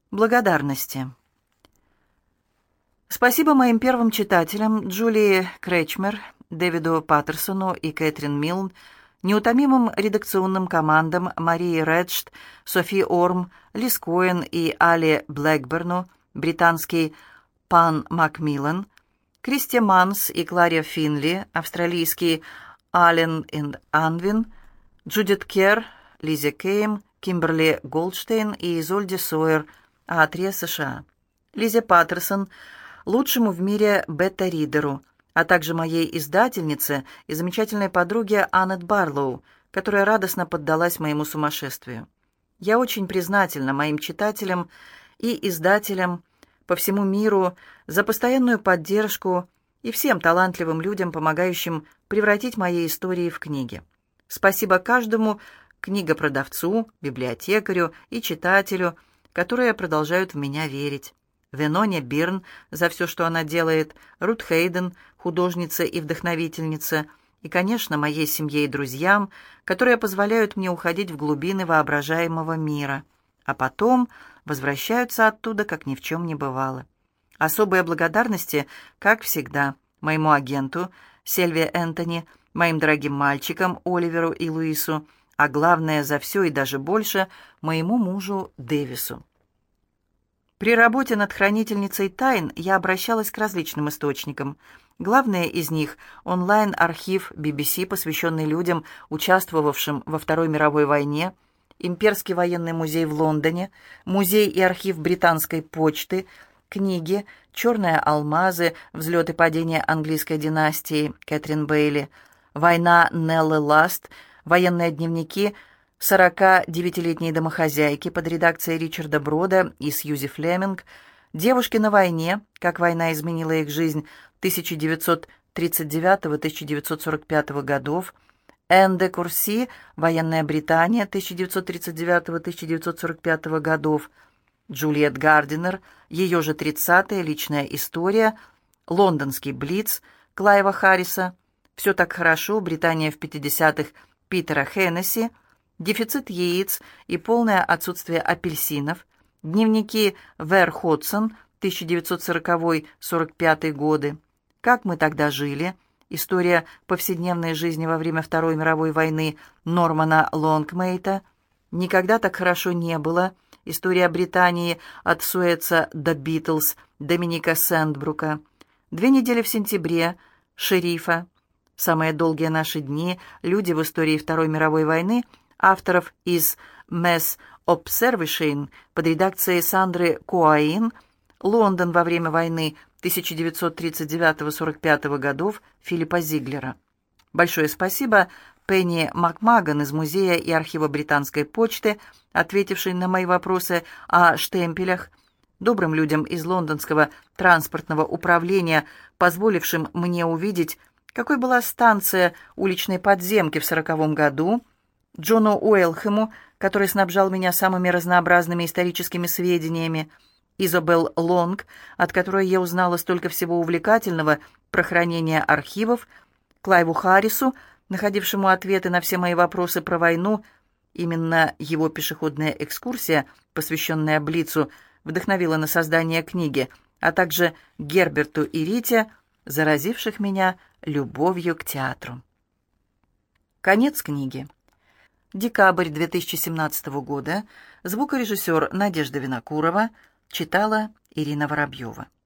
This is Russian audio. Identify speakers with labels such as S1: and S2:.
S1: Благодарности. Спасибо моим первым читателям Джулии Кречмер, Дэвиду Паттерсону и Кэтрин Милн, неутомимым редакционным командам Марии Редшт, Софи Орм, Лиз Коэн и Али Блэкберну, британский Пан Макмиллан, Кристи Манс и Кларе Финли, австралийский Ален энд Анвин, Джудит Керр, Лизе Кейм, Кимберли Голдштейн и Изольде Сойер, А3 США, Лизе Паттерсон, лучшему в мире бета-ридеру, а также моей издательнице и замечательной подруге Аннет Барлоу, которая радостно поддалась моему сумасшествию. Я очень признательна моим читателям и издателям по всему миру за постоянную поддержку и всем талантливым людям, помогающим превратить мои истории в книги. Спасибо каждому книгопродавцу, библиотекарю и читателю, которые продолжают в меня верить. Веноне Бирн за все, что она делает, Рут Хейден, художница и вдохновительница, и, конечно, моей семье и друзьям, которые позволяют мне уходить в глубины воображаемого мира, а потом возвращаются оттуда, как ни в чем не бывало. Особые благодарности, как всегда, моему агенту Сильве Энтони, моим дорогим мальчикам Оливеру и Луису, а главное, за все и даже больше, моему мужу Дэвису. При работе над «Хранительницей тайн» я обращалась к различным источникам. Главное из них – онлайн-архив BBC, посвященный людям, участвовавшим во Второй мировой войне, Имперский военный музей в Лондоне, музей и архив британской почты, книги «Черные алмазы», «Взлет и падение английской династии» Кэтрин Бейли, «Война Неллы Ласт», военные дневники 49-летней домохозяйки под редакцией Ричарда Брода и Сьюзи Флеминг, «Девушки на войне. Как война изменила их жизнь 1939-1945 годов», Энн де Курси «Военная Британия 1939-1945 годов», Джульет Гардинер «Ее же 30-е. Личная история», «Лондонский Блиц» Клайва Харриса, «Все так хорошо. Британия в 50-х» Питера Хеннесси, «Дефицит яиц и полное отсутствие апельсинов», дневники Вэр Ходсон, 1940-45 годы, «Как мы тогда жили», история повседневной жизни во время Второй мировой войны Нормана Лонгмейта, «Никогда так хорошо не было», история Британии от Суэца до Битлз Доминика Сэндбрука, «2 недели в сентябре», «Шерифа», «Самые долгие наши дни», «Люди в истории Второй мировой войны», авторов из Mass Observation под редакцией Сандры Коаин, «Лондон во время войны 1939-45 годов» Филиппа Зиглера. Большое спасибо Пенни Макмаган из Музея и архива Британской почты, ответившей на мои вопросы о штемпелях, добрым людям из лондонского транспортного управления, позволившим мне увидеть, какой была станция уличной подземки в 1940 году, Джону Уэлхэму, который снабжал меня самыми разнообразными историческими сведениями, Изабелл Лонг, от которой я узнала столько всего увлекательного про хранение архивов, Клайву Харрису, находившему ответы на все мои вопросы про войну. Именно его пешеходная экскурсия, посвященная Блицу, вдохновила на создание книги, а также Герберту и Рите, заразивших меня любовью к театру. Конец книги. Декабрь 2017 года. Звукорежиссер Надежда Винокурова. Читала Ирина Воробьева.